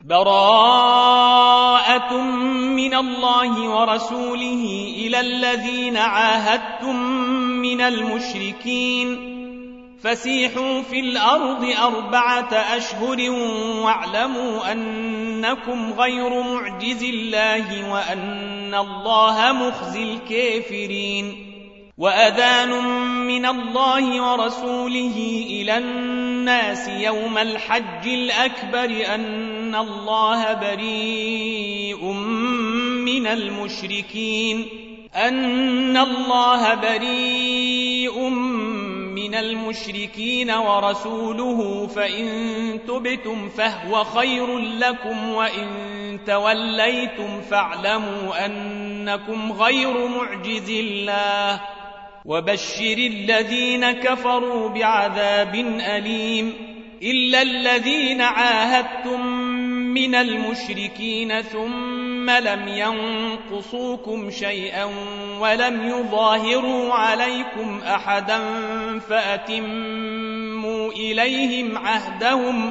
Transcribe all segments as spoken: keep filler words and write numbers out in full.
براءة من الله ورسوله إلى الذين عاهدتم من المشركين فسيحوا في الأرض أربعة أشهر واعلموا أنكم غير معجز الله وأن الله مخزي الكافرين وأذان من الله ورسوله إلى الناس يوم الحج الأكبر أن الله بريء من المشركين أن الله بريء من المشركين ورسوله فإن تبتم فهو خير لكم وإن توليتم فاعلموا أنكم غير معجز الله وبشر الذين كفروا بعذاب أليم إلا الذين عاهدتم من المشركين ثم لم ينقصوكم شيئا ولم يظاهروا عليكم أحدا فأتموا إليهم عهدهم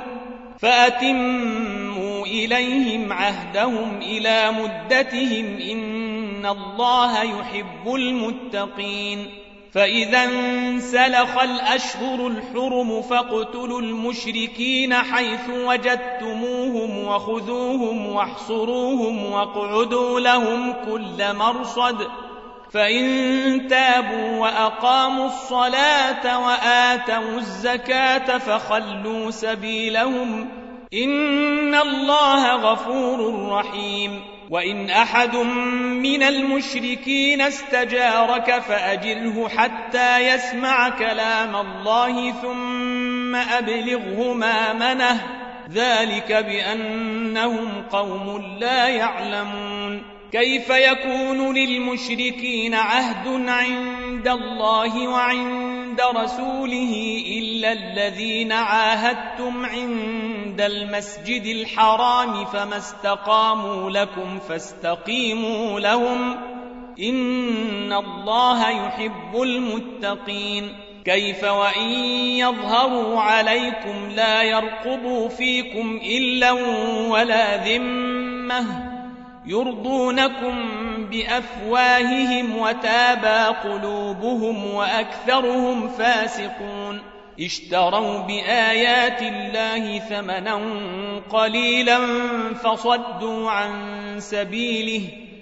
فأتموا إليهم عهدهم إلى مدتهم إن الله يحب المتقين فإذا انسلخ الأشهر الحرم فاقتلوا المشركين حيث وجدتموهم وخذوهم واحصروهم واقعدوا لهم كل مرصد فإن تابوا وأقاموا الصلاة وآتوا الزكاة فخلوا سبيلهم إن الله غفور رحيم وإن أحد من المشركين استجارك فأجره حتى يسمع كلام الله ثم أبلغه مأمنه ذلك بأنهم قوم لا يعلمون كيف يكون للمشركين عهد عند الله وعند رسوله إلا الذين عاهدتم عند المسجد الحرام فما استقاموا لكم فاستقيموا لهم إن الله يحب المتقين كيف وإن يظهروا عليكم لا يرقبوا فيكم إلا ولا ذمة يرضونكم بأفواههم وتابى قلوبهم وأكثرهم فاسقون اشتروا بآيات الله ثمنا قليلا فصدوا عن سبيله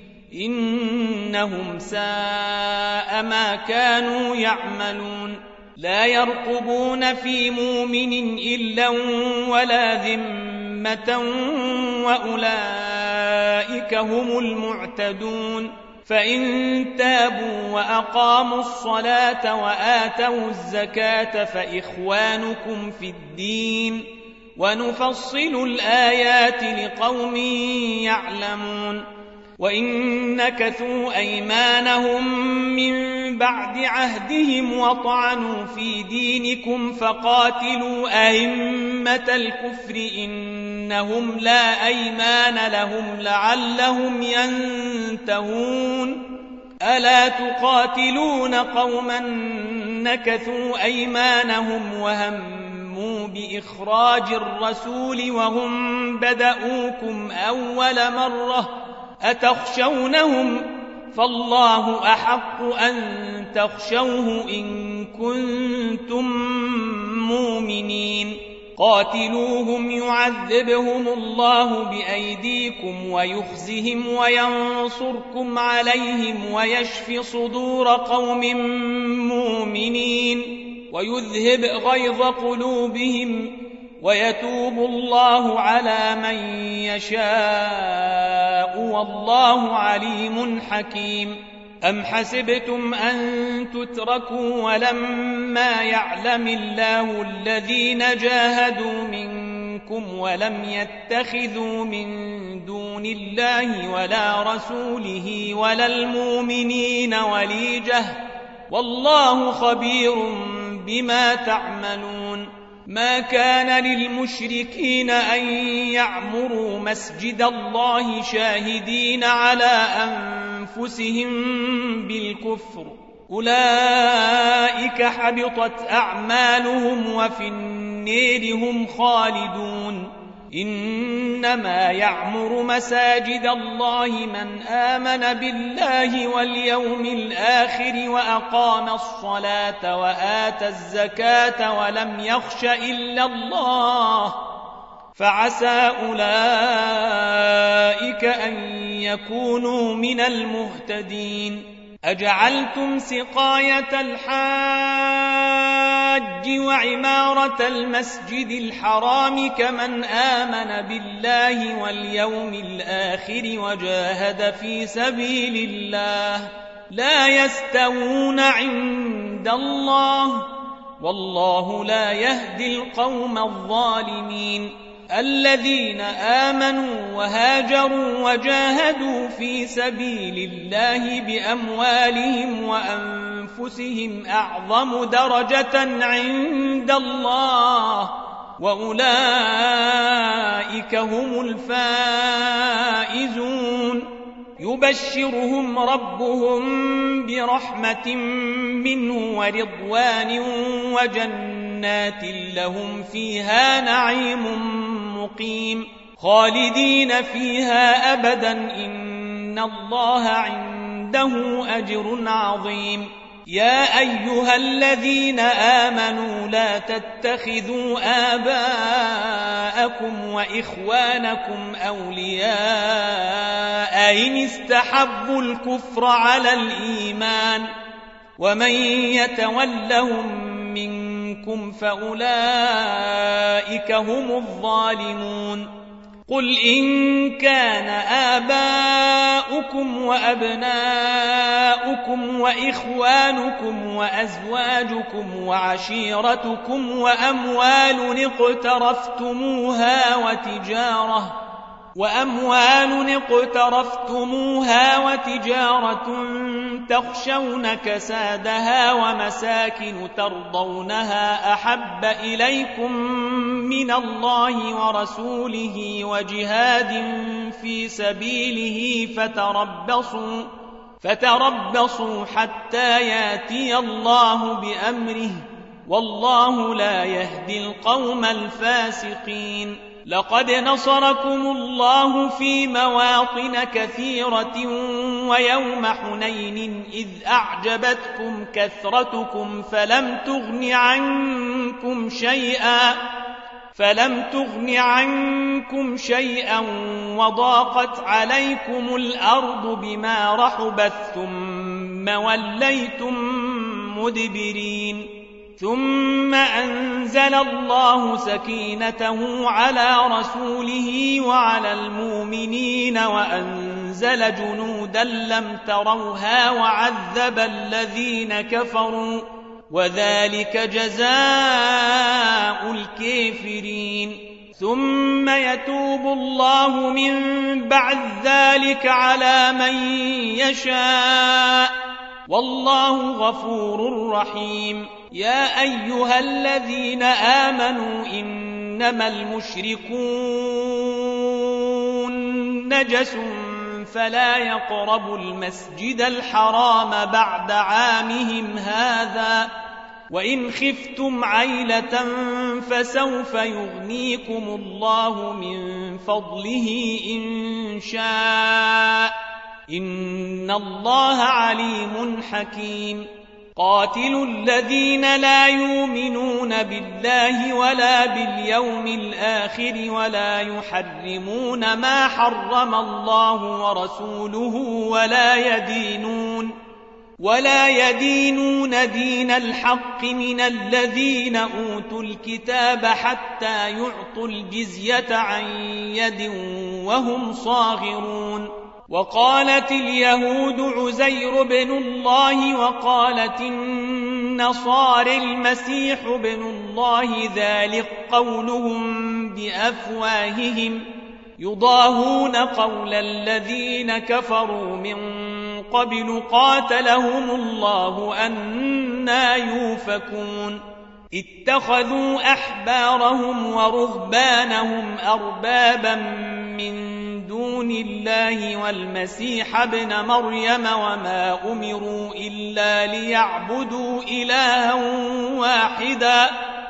إنهم ساء ما كانوا يعملون لا يرقبون في مؤمن إلا ولا ذمة وأولئك هم المعتدون فإن تابوا وأقاموا الصلاة وآتوا الزكاة فإخوانكم في الدين ونفصل الآيات لقوم يعلمون وإن نكثوا أيمانهم من بعد عهدهم وطعنوا في دينكم فقاتلوا أئمة الكفر إنهم لا أيمان لهم لعلهم ينتهون ألا تقاتلون قوما نكثوا أيمانهم وهموا بإخراج الرسول وهم بدؤوكم أول مرة أتخشونهم فالله أحق أن تخشوه إن كنتم مؤمنين قاتلوهم يعذبهم الله بأيديكم ويخزهم وينصركم عليهم ويشف صدور قوم مؤمنين ويذهب غيظ قلوبهم ويتوب الله على من يشاء والله عليم حكيم أم حسبتم أن تتركوا ولما يعلم الله الذين جاهدوا منكم ولم يتخذوا من دون الله ولا رسوله ولا المؤمنين وليجة والله خبير بما تعملون ما كان للمشركين أن يعمروا مسجد الله شاهدين على أنفسهم بالكفر أولئك حبطت أعمالهم وفي النير هم خالدون إنما يعمر مساجد الله من آمن بالله واليوم الآخر وأقام الصلاة وآتى الزكاة ولم يخش إلا الله فعسى أولئك أن يكونوا من المهتدين. أجعلتم سقاية الحاج وعمارة المسجد الحرام كمن آمن بالله واليوم الآخر وجاهد في سبيل الله لا يستوون عند الله والله لا يهدي القوم الظالمين. الذين آمنوا وهاجروا وجاهدوا في سبيل الله بأموالهم وأنفسهم أعظم درجة عند الله وأولئك هم الفائزون. يبشرهم ربهم برحمة منه ورضوان وجنات لهم فيها نعيم مقيم خالدين فيها أبدا إن الله عنده أجر عظيم. يا أيها الذين آمنوا لا تتخذوا آباءكم وإخوانكم أولياء إن استحبوا الكفر على الإيمان ومن يتولهم منكم فأولئك هم الظالمون. قل إن كان آباؤكم وأبناؤكم وإخوانكم وأزواجكم وعشيرتكم وأموال اقترفتموها وتجارة وأموال اقترفتموها وتجارة تخشون كسادها ومساكن ترضونها أحب إليكم من الله ورسوله وجهاد في سبيله فتربصوا فتربصوا حتى ياتي الله بأمره والله لا يهدي القوم الفاسقين. لقد نصركم الله في مواطن كثيرة ويوم حنين إذ أعجبتكم كثرتكم فلم تغن عنكم شيئا فلم تغن عنكم شيئا وضاقت عليكم الأرض بما رحبت ثم وليتم مدبرين. ثم أنزل الله سكينته على رسوله وعلى المؤمنين وأنزل جنودا لم تروها وعذب الذين كفروا وذلك جزاء الكافرين. ثم يتوب الله من بعد ذلك على من يشاء والله غفور رحيم. يا أيها الذين آمنوا إنما المشركون نجس فلا يقربوا المسجد الحرام بعد عامهم هذا وإن خفتم عيلة فسوف يغنيكم الله من فضله إن شاء إن الله عليم حكيم. قاتلوا الذين لا يؤمنون بالله ولا باليوم الآخر ولا يحرمون ما حرم الله ورسوله ولا يدينون ولا يدينون دين الحق من الذين أوتوا الكتاب حتى يعطوا الجزية عن يد وهم صاغرون. وقالت اليهود عزير بن الله وقالت النصارى المسيح بن الله ذلك قولهم بأفواههم يضاهون قول الذين كفروا من قبل قاتلهم الله أنى يؤفكون. اتخذوا أحبارهم ورهبانهم أربابا من دون الله والمسيح ابن مريم وما أمروا إلا ليعبدوا إلها واحدا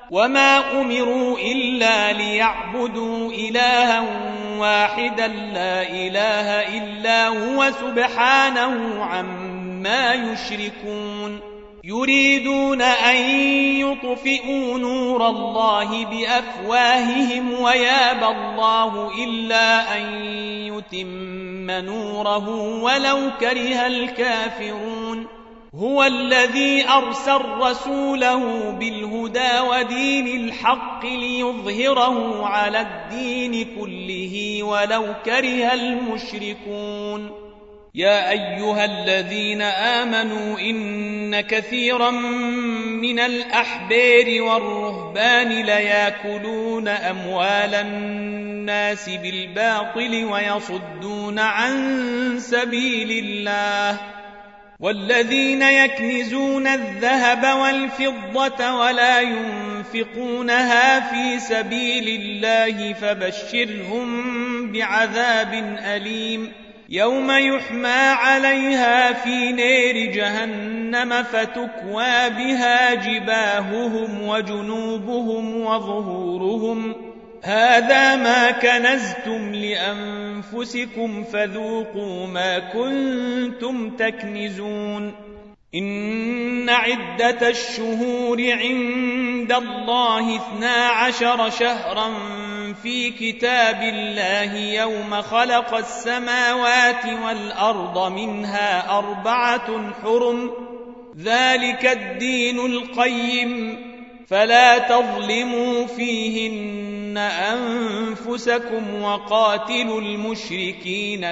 وما أمروا إلا ليعبدوا إلها واحدا لا إله إلا هو سبحانه عما يشركون يريدون أن يطفئوا نور الله بأفواههم ويابى الله إلا أن يتم نوره ولو كره الكافرون هو الذي أرسل رسوله بالهدى ودين الحق ليظهره على الدين كله ولو كره المشركون يا أيها الذين آمنوا إن كثيرا من الأحبار والرهبان ليأكلون أموال الناس بالباطل ويصدون عن سبيل الله والذين يكنزون الذهب والفضة ولا ينفقونها في سبيل الله فبشرهم بعذاب أليم يوم يحمى عليها في نار جهنم فتكوى بها جباههم وجنوبهم وظهورهم هذا ما كنزتم لأنفسكم فذوقوا ما كنتم تكنزون إن عدة الشهور عند الله اثنا عشر شهرا في كتاب الله يوم خلق السماوات والأرض منها أربعة حرم ذلك الدين القيم فلا تظلموا فيهن أنفسكم وقاتلوا المشركين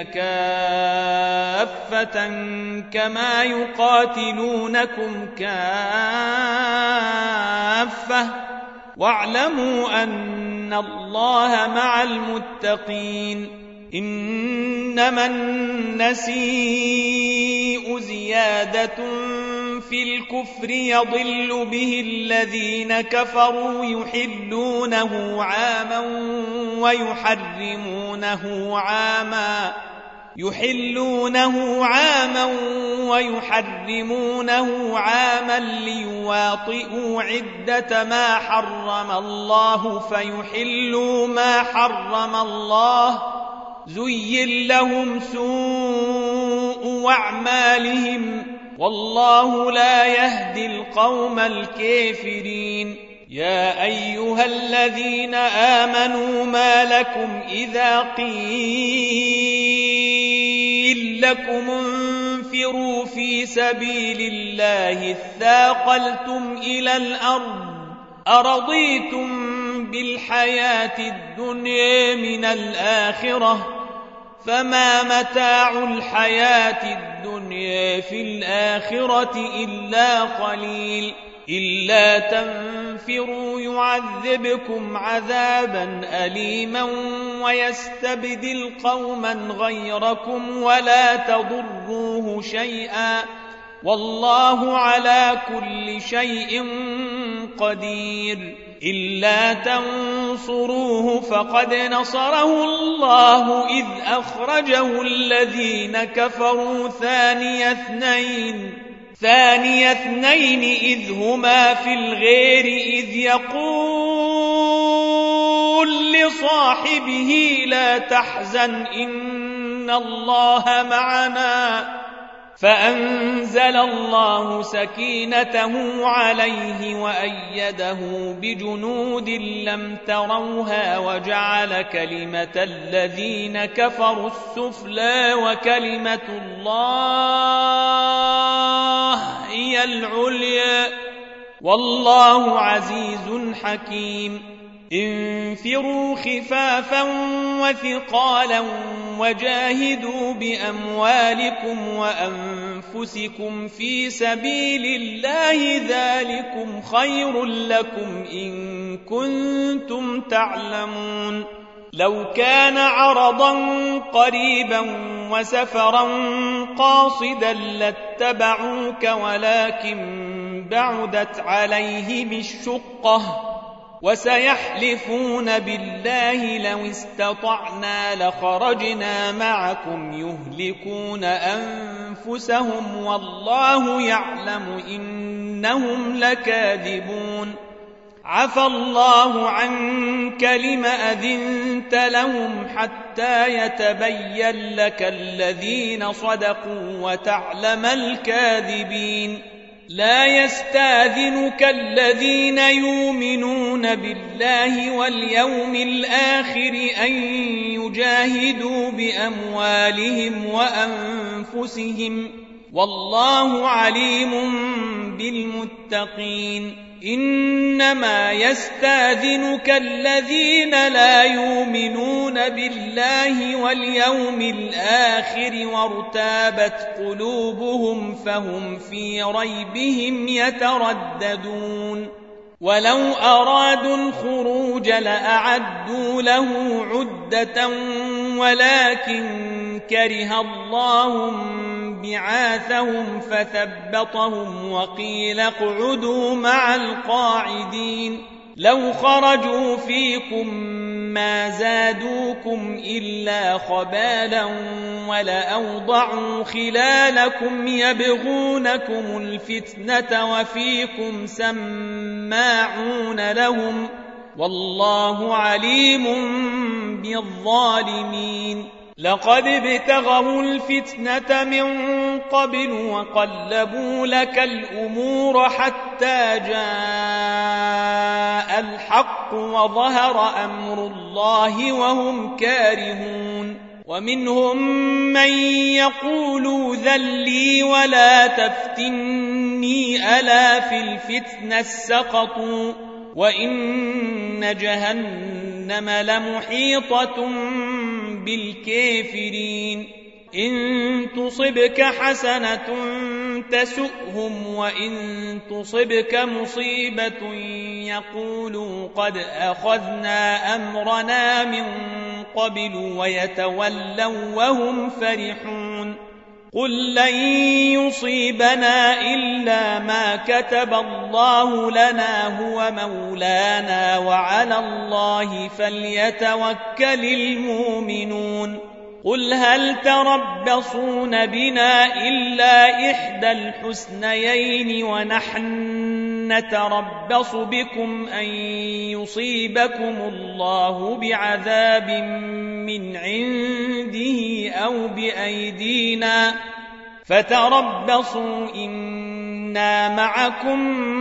كافة كما يقاتلونكم كافة واعلموا أن الله مع المتقين إنما النسيء زيادة في الكفر يضل به الذين كفروا يحلونه عاما ويحرمونه عاما يحلونه عاما ويحرمونه عاما ليواطئوا عدة ما حرم الله فيحلوا ما حرم الله زين لهم سوء أعمالهم والله لا يهدي القوم الكافرين يا أيها الذين آمنوا ما لكم إذا قيل لكم انفروا في سبيل الله اثاقلتم إلى الأرض أرضيتم بالحياة الدنيا من الآخرة فما متاع الحياة الدنيا في الآخرة إلا قليل إلا تنفروا يعذبكم عذابا أليما ويستبدل قوما غيركم ولا تضروه شيئا والله على كل شيء قدير إلا تنصروه فقد نصره الله إذ أخرجه الذين كفروا ثاني اثنين ثاني اثنين إذ هما في الغير إذ يقول لصاحبه لا تحزن إن الله معنا فأنزل الله سكينته عليه وأيده بجنود لم تروها وجعل كلمة الذين كفروا السفلى وكلمة الله هي العليا والله عزيز حكيم انفروا خفافا وثقالا وجاهدوا بأموالكم وأنفسكم في سبيل الله ذلكم خير لكم إن كنتم تعلمون لو كان عرضا قريبا وسفرا قاصدا لاتبعوك ولكن بعدت عليهم الشقة وسيحلفون بالله لو استطعنا لخرجنا معكم يهلكون أنفسهم والله يعلم إنهم لكاذبون عفى الله عنك لم أذنت لهم حتى يتبين لك الذين صدقوا وتعلم الكاذبين لا يستاذنك الذين يؤمنون بالله واليوم الآخر أن يجاهدوا بأموالهم وأنفسهم والله عليم بالمتقين إنما يستاذنك الذين لا يؤمنون بالله واليوم الآخر وارتابت قلوبهم فهم في ريبهم يترددون ولو أرادوا الخروج لأعدوا له عدة ولكن كره الله بعاثهم فثبطهم وقيل اقعدوا مع القاعدين لو خرجوا فيكم ما زادوكم إلا خبالا ولأوضعوا خلالكم يبغونكم الفتنة وفيكم سماعون لهم والله عليم بالظالمين لقد ابتغوا الفتنة من قبل وقلبوا لك الأمور حتى جاء الحق وظهر أمر الله وهم كارهون ومنهم من يقول ذلي ولا تفتني ألا في الفتنة سقطوا وإن جهنم لمحيطة بالكافرين إن تصبك حسنة تسؤهم وإن تصبك مصيبة يقولوا قد أخذنا أمرنا من قبل ويتولوا وهم فرحون قل لن يصيبنا إلا ما كتب الله لنا هو مولانا وعلى الله فليتوكل المؤمنون قل هل تربصون بنا إلا إحدى الحسنيين ونحن نتربص بكم أن يصيبكم الله بعذاب من عنده أو بأيدينا فتربصوا إنا معكم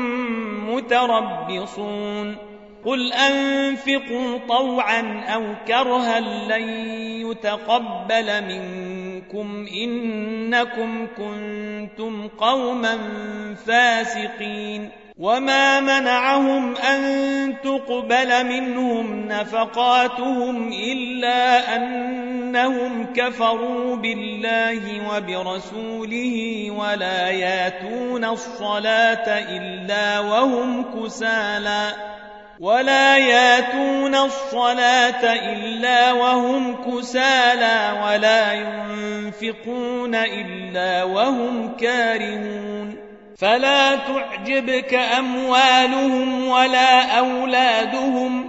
متربصون قل أنفقوا طوعا أو كرها لن يتقبل منكم إنكم كنتم قوما فاسقين وما منعهم أن تقبل منهم نفقاتهم إلا أنهم كفروا بالله وبرسوله ولا ياتون الصلاة إلا وهم كسالى ولا ياتون الصلاة إلا وهم كسالى ولا ينفقون إلا وهم كارهون فلا تعجبك أموالهم ولا أولادهم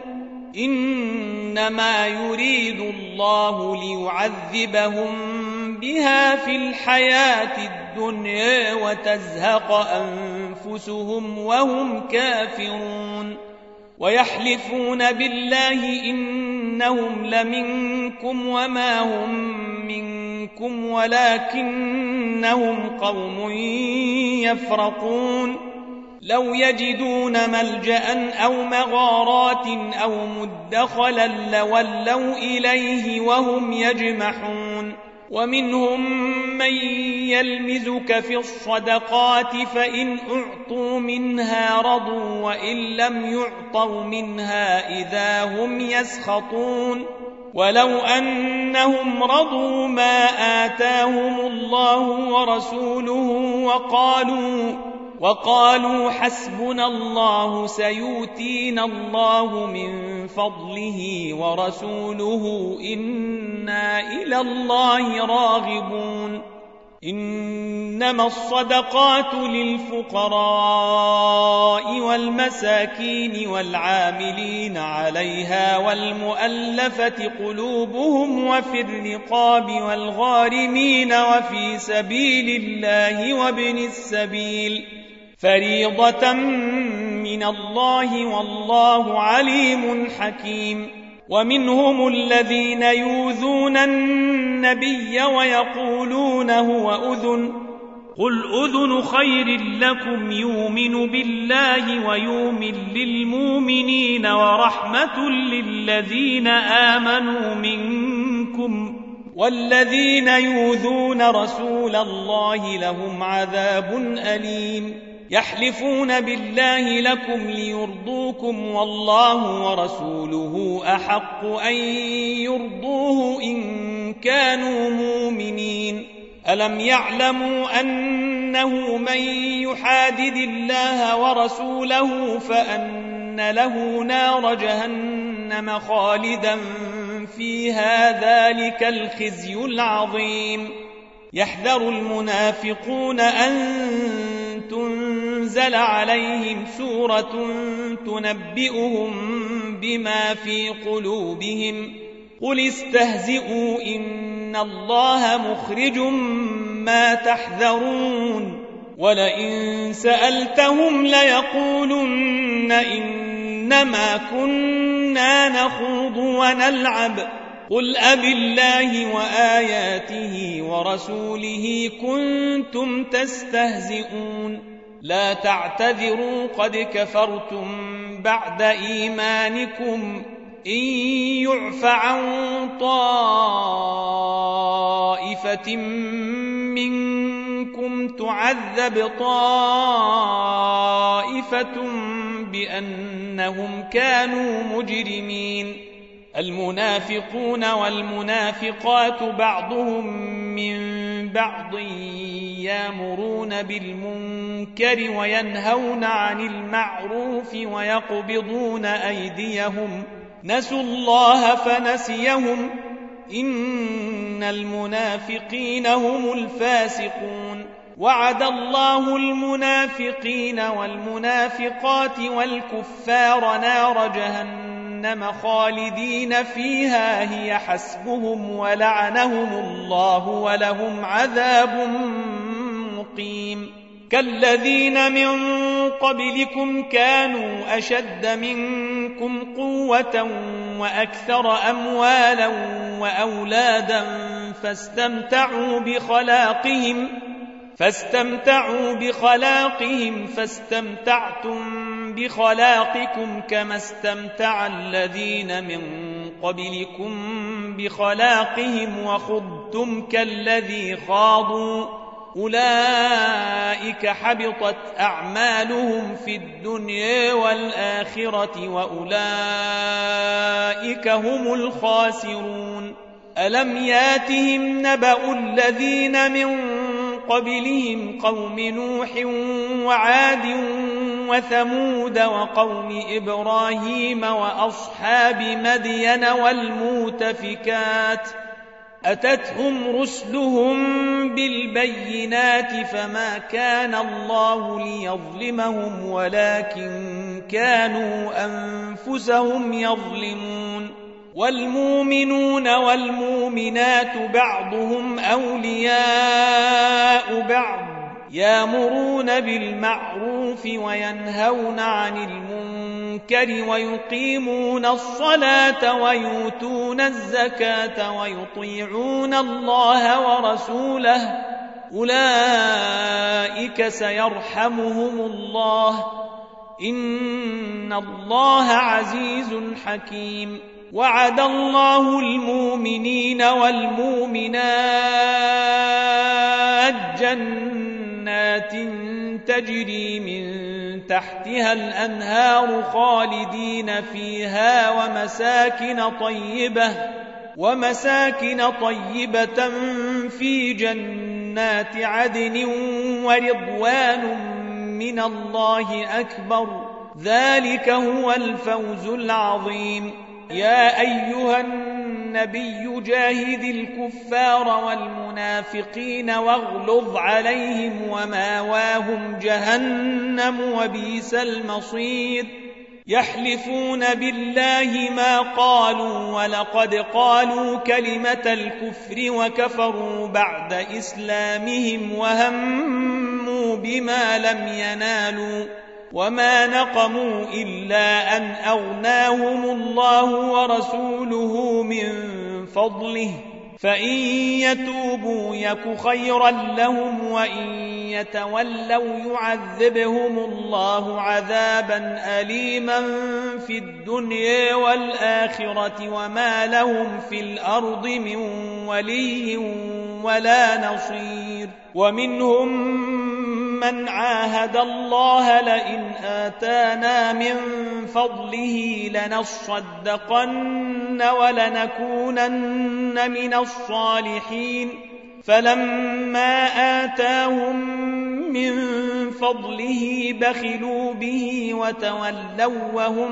إنما يريد الله ليعذبهم بها في الحياة الدنيا وتزهق أنفسهم وهم كافرون ويحلفون بالله إنهم لمنكم وما هم منكم ولكنهم قوم يفرقون لو يجدون ملجأ أو مغارات أو مدخلا لولوا إليه وهم يجمحون ومنهم من يلمزك في الصدقات فإن أعطوا منها رضوا وإن لم يعطوا منها إذا هم يسخطون ولو أنهم رضوا ما آتاهم الله ورسوله وقالوا وقالوا حسبنا الله سيؤتينا الله من فضله ورسوله إنا إلى الله راغبون إنما الصدقات للفقراء والمساكين والعاملين عليها والمؤلفة قلوبهم وفي الرقاب والغارمين وفي سبيل الله وابن السبيل فريضة من الله والله عليم حكيم. ومنهم الذين يؤذون النبي ويقولون هو أذن قل أذن خير لكم يؤمن بالله ويؤمن للمؤمنين ورحمة للذين آمنوا منكم والذين يؤذون رسول الله لهم عذاب أليم. يحلفون بالله لكم ليرضوكم والله ورسوله أحق أن يرضوه إن كانوا مؤمنين. ألم يعلموا أنه من يحادد الله ورسوله فأن له نار جهنم خالدا فيها ذلك الخزي العظيم. يحذر المنافقون أن تنزل عليهم سورة تنبئهم بما في قلوبهم قل استهزئوا إن الله مخرج ما تحذرون ولئن سألتهم ليقولن إنما كنا نخوض ونلعب قل أبالله وآياته ورسوله كنتم تستهزئون لا تعتذروا قد كفرتم بعد إيمانكم إن يعف عن طائفة منكم تعذب طائفة بأنهم كانوا مجرمين. المنافقون والمنافقات بعضهم من بعض يأمرون بالمنكر وينهون عن المعروف ويقبضون أيديهم نسوا الله فنسيهم إن المنافقين هم الفاسقون. وعد الله المنافقين والمنافقات والكفار نار جهنم خالدين فيها هي حسبهم ولعنهم الله ولهم عذاب مقيم. كالذين من قبلكم كانوا أشد منكم قوة وأكثر أموالا وأولادا فاستمتعوا بخلاقهم فاستمتعوا بخلاقهم فاستمتعتم بخلاقكم كما استمتع الذين من قبلكم بخلاقهم وخضتم كالذي خاضوا أولئك حبطت أعمالهم في الدنيا والآخرة وأولئك هم الخاسرون. ألم ياتهم نبأ الذين من قبلهم قوم نوح وعاد وثمود وقوم إبراهيم وأصحاب مدين والمؤتفكات أتتهم رسلهم بالبينات فما كان الله ليظلمهم ولكن كانوا أنفسهم يظلمون. والمؤمنون والمؤمنات بعضهم أولياء بعض يأمرون بالمعروف وينهون عن المنكر ويقيمون الصلاة ويؤتون الزكاة ويطيعون الله ورسوله أولئك سيرحمهم الله إن الله عزيز حكيم. وعد الله المؤمنين والمؤمنات جنات تجري من تحتها الأنهار خالدين فيها ومساكن طيبة ومساكن طيبة في جنات عدن ورضوان من الله أكبر ذلك هو الفوز العظيم. يا أيها النبي جاهد الكفار والمنافقين واغلظ عليهم وماواهم جهنم وبئس المصير. يحلفون بالله ما قالوا ولقد قالوا كلمة الكفر وكفروا بعد إسلامهم وهموا فرحوا بما لم ينالوا وما نقموا إلا أن أغناهم الله ورسوله من فضله فإن يتوبوا يك خيرا لهم وإن يتولوا يعذبهم الله عذابا أليما في الدنيا والآخرة وما لهم في الأرض من ولي ولا نصير. ومنهم من عاهد الله لئن آتانا من فضله لنصدقن ولنكونن من الصالحين فلما آتاهم من فضله بخلوا به وتولوا وهم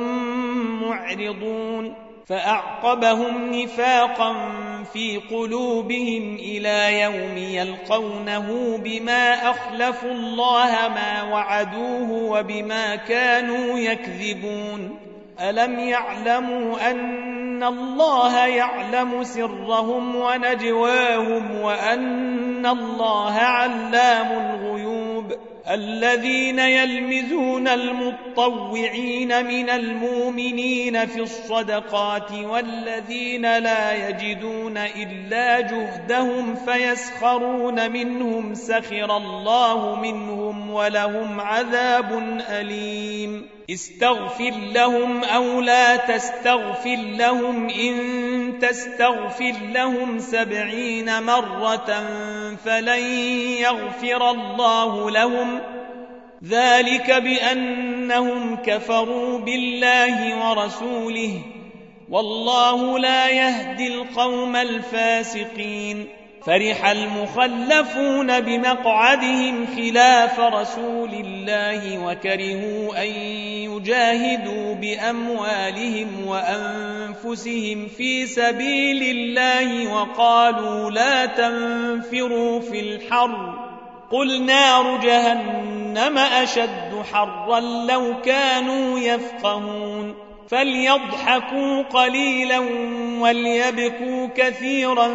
معرضون فأعقبهم نفاقا في قلوبهم إلى يوم يلقونه بما أخلفوا الله ما وعدوه وبما كانوا يكذبون. ألم يعلموا أن الله يعلم سرهم ونجواهم وأن الله علام الغيوب. الذين يلمزون المطوعين من المؤمنين في الصدقات والذين لا يجدون إلا جهدهم فيسخرون منهم سخر الله منهم ولهم عذاب أليم. استغفر لهم أو لا تستغفر لهم إن تستغفر لهم سبعين مرة فلن يغفر الله لهم ذلك بأنهم كفروا بالله ورسوله والله لا يهدي القوم الفاسقين. فرح المخلفون بمقعدهم خلاف رسول الله وكرهوا أن يجاهدوا بأموالهم وأنفسهم في سبيل الله وقالوا لا تنفروا في الحر قل نار جهنم أشد حرا لو كانوا يفقهون. فليضحكوا قليلا وليبكوا كثيرا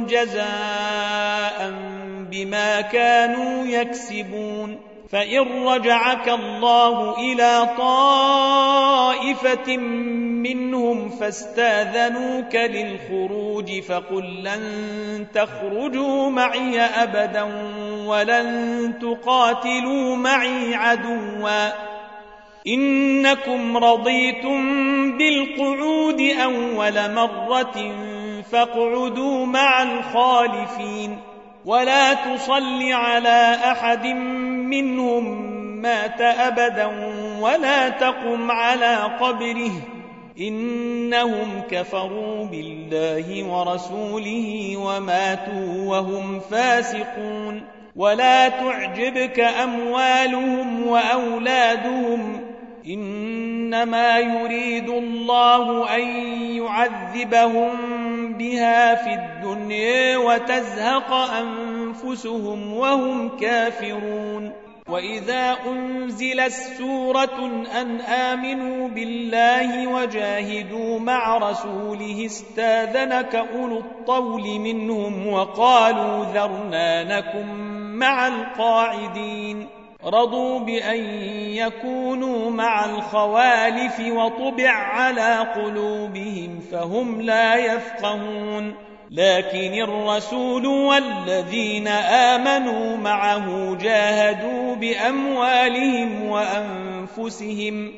جزاء بما كانوا يكسبون. فإن رجعك الله إلى طائفة منهم فاستاذنوك للخروج فقل لن تخرجوا معي أبدا ولن تقاتلوا معي عدوا إنكم رضيتم بالقعود أول مرة فاقعدوا مع الخالفين ولا تصل على أحد منهم مات أبدا ولا تقم على قبره إنهم كفروا بالله ورسوله وماتوا وهم فاسقون. ولا تعجبك أموالهم وأولادهم إنما يريد الله أن يعذبهم بها في الدنيا وتزهق أنفسهم وهم كافرون. وإذا أنزلت سورة أن آمنوا بالله وجاهدوا مع رسوله استاذنك أولو الطول منهم وقالوا ذرنا نكن مع القاعدين. رضوا بأن يكونوا مع الخوالف وطبع على قلوبهم فهم لا يفقهون. لكن الرسول والذين آمنوا معه جاهدوا بأموالهم وأنفسهم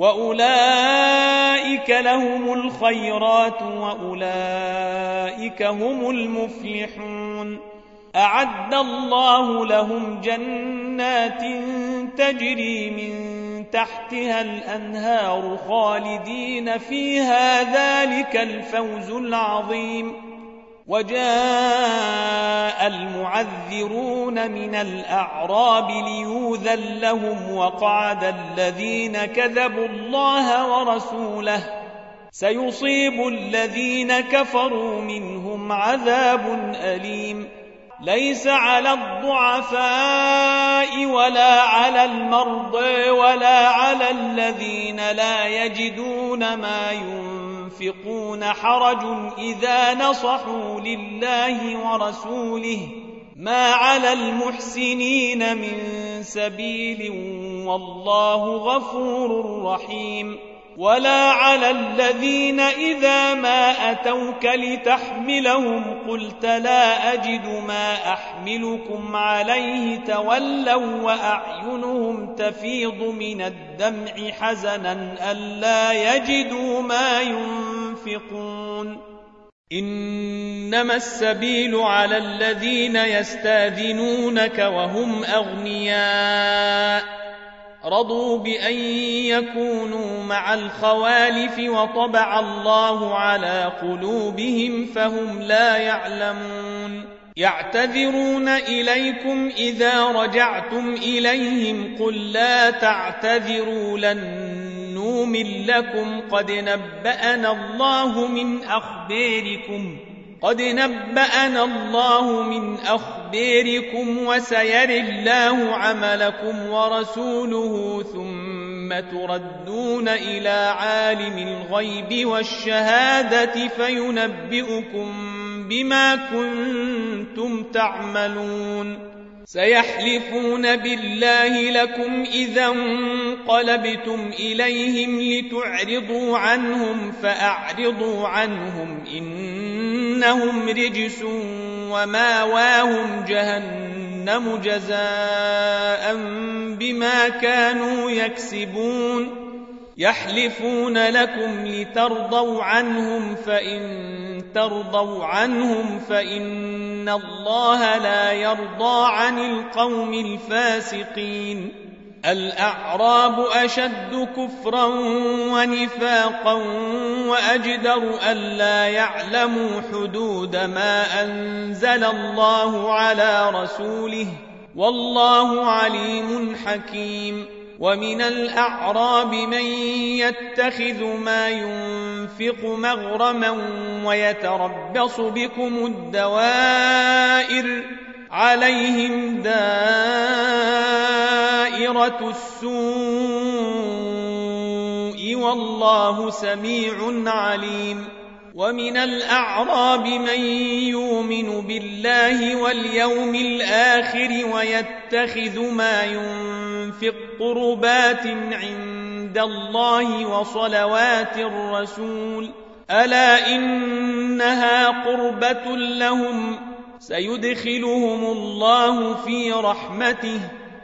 وأولئك لهم الخيرات وأولئك هم المفلحون. أعد الله لهم جنات تجري من تحتها الأنهار خالدين فيها ذلك الفوز العظيم. وجاء المعذرون من الأعراب ليؤذن لهم وقعد الذين كذبوا الله ورسوله سيصيب الذين كفروا منهم عذاب أليم. ليس على الضعفاء ولا على المرضى ولا على الذين لا يجدون ما ينفقون حرج إذا نصحوا لله ورسوله ما على المحسنين من سبيل والله غفور رحيم. ولا على الذين إذا ما أتوك لتحملهم قلت لا أجد ما أحملكم عليه تولوا وأعينهم تفيض من الدمع حزنا ألا يجدوا ما ينفقون. إنما السبيل على الذين يستاذنونك وهم أغنياء رضوا بأن يكونوا مع الخوالف وطبع الله على قلوبهم فهم لا يعلمون. يعتذرون إليكم إذا رجعتم إليهم قل لا تعتذروا لن نؤمن لكم قد نبأنا الله من أخباركم قد نبأنا الله من أخباركم وسيري الله عملكم ورسوله ثم تردون إلى عالم الغيب والشهادة فينبئكم بما كنتم تعملون. سيحلفون بالله لكم إذا انقلبتم إليهم لتعرضوا عنهم فأعرضوا عنهم إنهم رجس وماواهم جهنم جزاء بما كانوا يكسبون. يحلفون لكم لترضوا عنهم فإن ترضوا عنهم فإن الله لا يرضى عن القوم الفاسقين. الأعراب أشد كفرا ونفاقا وأجدر ألا يعلموا حدود ما أنزل الله على رسوله والله عليم حكيم. ومن الأعراب من يتخذ ما ينفق مغرما ويتربص بكم الدوائر عليهم دائرة السوء والله سميع عليم. ومن الأعراب من يؤمن بالله واليوم الآخر ويتخذ ما ينفق قربات عند الله وصلوات الرسول ألا إنها قربة لهم سيدخلهم الله في رحمته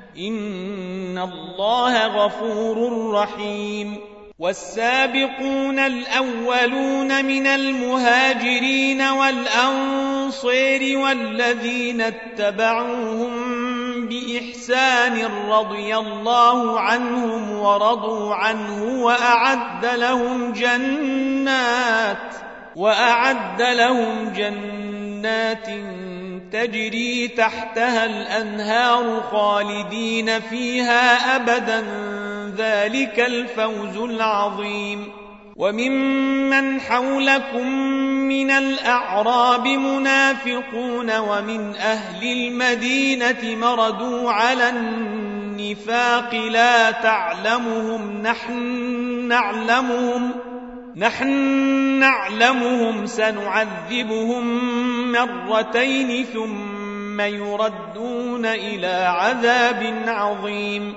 إن الله غفور رحيم. والسابقون الأولون من المهاجرين والأنصار والذين اتبعوهم بإحسان رضي الله عنهم ورضوا عنه وأعد لهم جنات وأعد لهم جنات تجري تحتها الأنهار خالدين فيها أبدا ذلك الفوز العظيم. وممن حولكم من الأعراب منافقون ومن أهل المدينة مردوا على النفاق لا تعلمهم نحن نعلمهم نحن نعلمهم سنعذبهم مرتين ثم يردون إلى عذاب عظيم.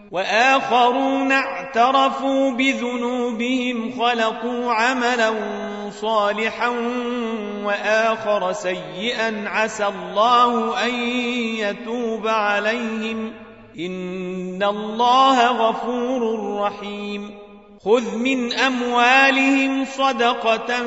وآخرون اعترفوا بذنوبهم خلقوا عملا صالحا وآخر سيئا عسى الله أن يتوب عليهم إن الله غفور رحيم. خذ من أموالهم صدقة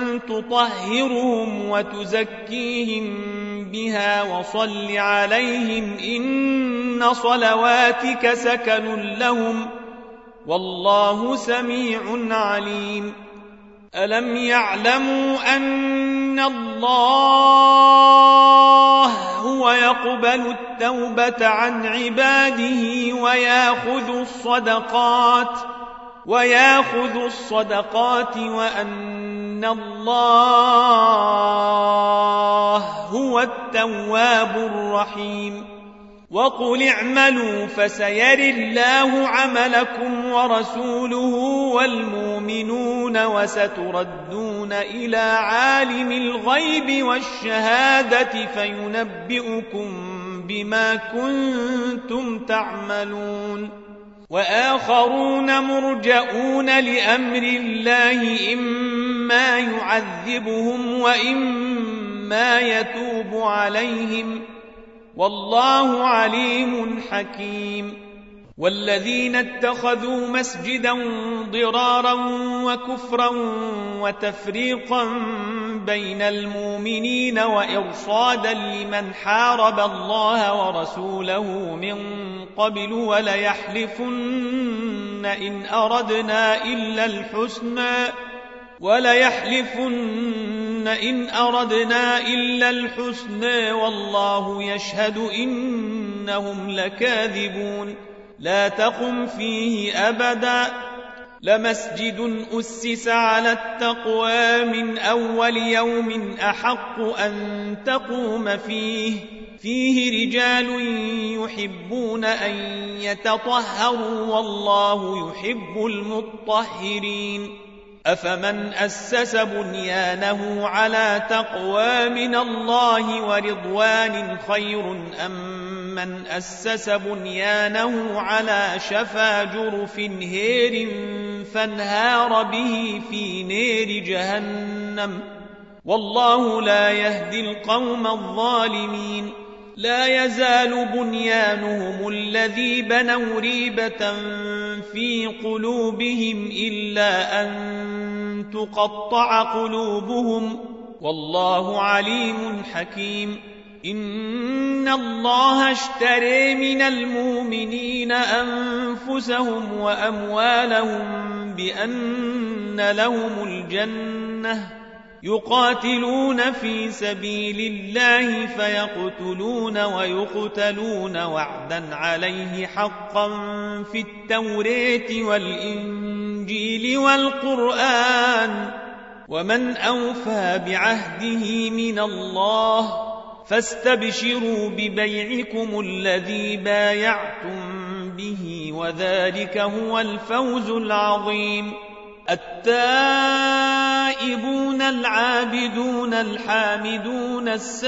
تطهرهم وتزكيهم بها وصل عليهم إن صلواتك سكن لهم والله سميع عليم. ألم يعلموا أن الله هو يقبل التوبة عن عباده ويأخذ الصدقات ويأخذ الصدقات وأن الله هو التواب الرحيم. وقل اعملوا فسيري الله عملكم ورسوله والمؤمنون تبصرون وستردون إلى عالم الغيب والشهادة فينبئكم بما كنتم تعملون وآخرون مرجؤون لأمر الله إما يعذبهم وإما يتوب عليهم والله عليم حكيم والذين اتخذوا مسجدا ضرارا وكفرا وتفريقا بين المؤمنين وإرصادا لمن حارب الله ورسوله من قبل وليحلفن إن أردنا إلا الحسنى وليحلفن إن أردنا إلا الحسنى والله يشهد إنهم لكاذبون لا تقم فيه أبدا لمسجد أسس على التقوى من أول يوم أحق أن تقوم فيه فيه رجال يحبون أن يتطهروا والله يحب المطهرين أفمن أسس بنيانه على تقوى من الله ورضوان خير أم من أسس بنيانه على شفا جرف هير فانهار به في نير جهنم والله لا يهدي القوم الظالمين لا يزال بنيانهم الذي بنوا ريبة في قلوبهم إلا أن تقطع قلوبهم والله عليم حكيم إن الله اشتري من المؤمنين أنفسهم وأموالهم بأن لهم الجنة يقاتلون في سبيل الله فيقتلون ويقتلون وعدا عليه حقا في التوراة والإنجيل والقرآن ومن أوفى بعهده من الله فاستبشروا ببيعكم الذي بايعتم به وذلك هو الفوز العظيم التائبون العابدون الحامدون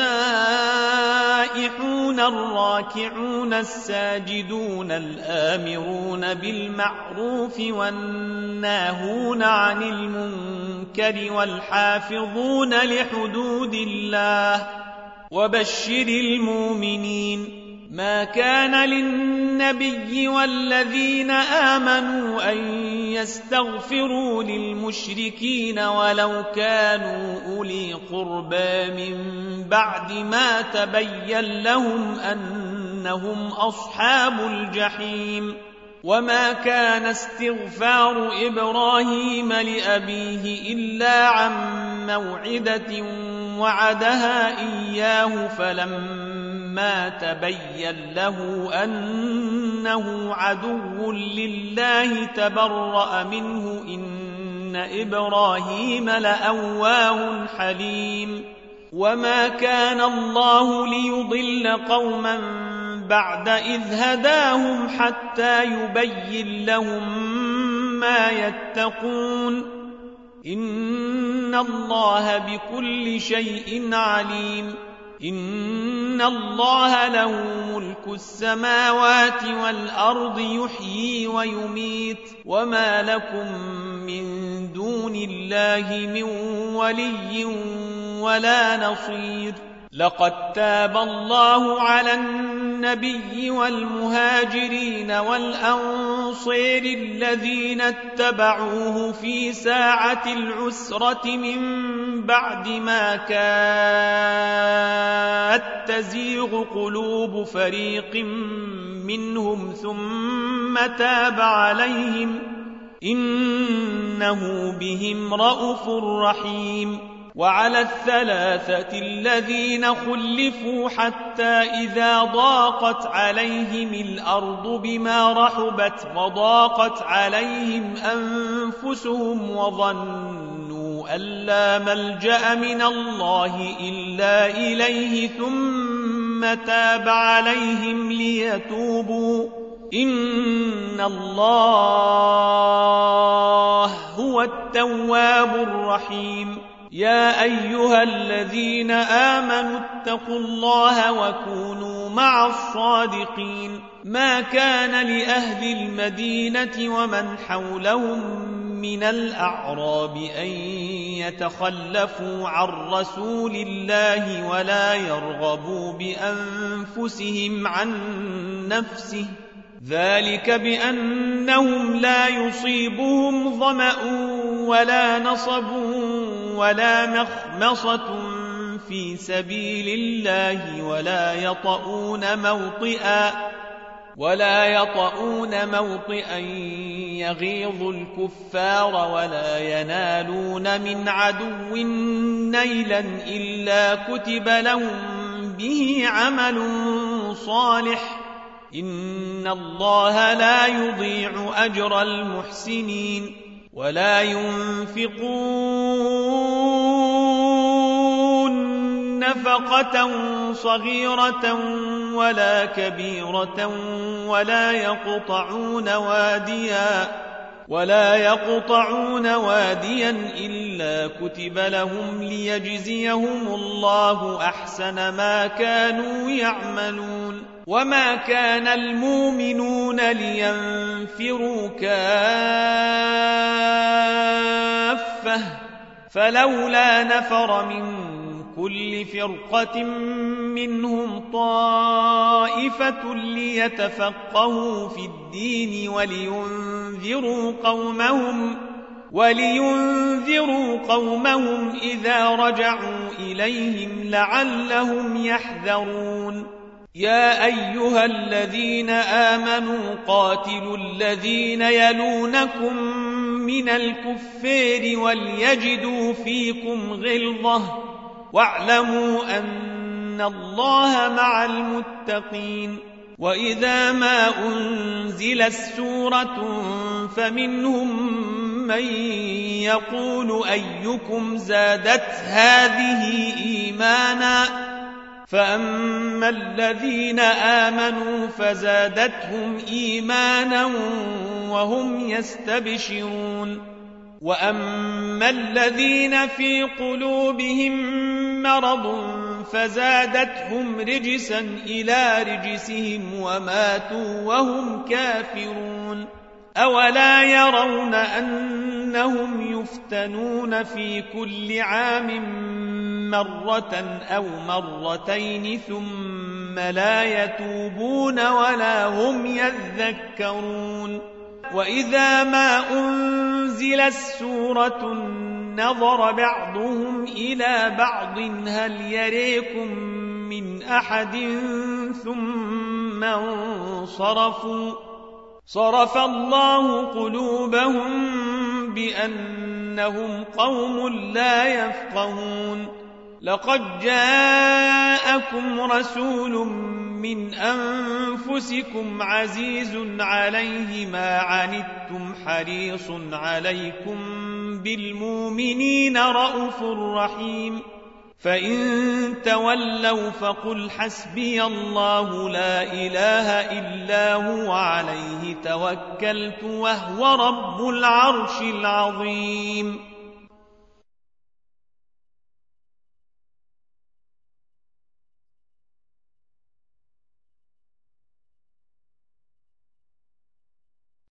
السائحون الراكعون الساجدون الآمرون بالمعروف والناهون عن المنكر والحافظون لحدود الله وبشر المؤمنين ما كان للنبي والذين آمنوا أن يستغفروا للمشركين ولو كانوا أولي قربى من بعد ما تبين لهم أنهم أصحاب الجحيم وما كان استغفار إبراهيم لأبيه إلا عن موعدة وعدها إياه فلما تبين له أنه عدو لله تبرأ منه إن إبراهيم لأواه حليم وما كان الله ليضل قوما بعد إذ هداهم حتى يبين لهم ما يتقون إن الله بكل شيء عليم إن الله له ملك السماوات والأرض يحيي ويميت وما لكم من دون الله من ولي ولا نصير لقد تاب الله على النبي والمهاجرين والأنصار الذين اتبعوه في ساعة العسرة من بعد ما كاد تزيغ قلوب فريق منهم ثم تاب عليهم إنه بهم رءوف رحيم وعلى الثلاثة الذين خلفوا حتى إذا ضاقت عليهم الأرض بما رحبت وضاقت عليهم أنفسهم وظنوا أن لا ملجأ من الله إلا إليه ثم تاب عليهم ليتوبوا إن الله هو التواب الرحيم. يا أيها الذين آمنوا اتقوا الله وكونوا مع الصادقين. ما كان لأهل المدينة ومن حولهم من الأعراب أن يتخلفوا عن رسول الله ولا يرغبوا بأنفسهم عن نفسه، ذلك بأنهم لا يصيبهم ظمأ ولا نصب ولا مخمصة في سبيل الله ولا يطؤون موطئا ولا يطؤون موطئا يغيظ الكفار ولا ينالون من عدو نيلا إلا كتب لهم به عمل صالح، إن الله لا يضيع أجر المحسنين. ولا ينفقون نفقة صغيرة ولا كبيرة ولا يقطعون واديا ولا يقطعون واديا إلا كتب لهم ليجزيهم الله أحسن ما كانوا يعملون. وما كان المؤمنون لينفروا كافة فلولا نفر من كل فرقة منهم طائفة ليتفقهوا في الدين ولينذروا قومهم ولينذروا قومهم إذا رجعوا إليهم لعلهم يحذرون. يا أيها الذين آمنوا قاتلوا الذين يلونكم من الكفار وليجدوا فيكم غلظة واعلموا أن الله مع المتقين. وإذا ما أنزلت سورة فمنهم من يقول أيكم زادت هذه إيمانا فأما الذين آمنوا فزادتهم إيمانا وهم يستبشرون. وأما الذين في قلوبهم مرض فزادتهم رجسا إلى رجسهم وماتوا وهم كافرون. أولا يرون أنهم يفتنون في كل عام مرة أو مرتين ثم لا يتوبون ولا هم يذكرون. وإذا ما أنزلت سورة نظر بعضهم إلى بعض هل يريكم من أحد ثم انصرفوا صرف الله قلوبهم بأنهم قوم لا يفقهون. لقد جاءكم رسول من أنفسكم عزيز عليه ما عنتم حريص عليكم بالمؤمنين رءوف رحيم. فإن تولوا فقل حسبي الله لا إله إلا هو عليه توكلت وهو رب العرش العظيم.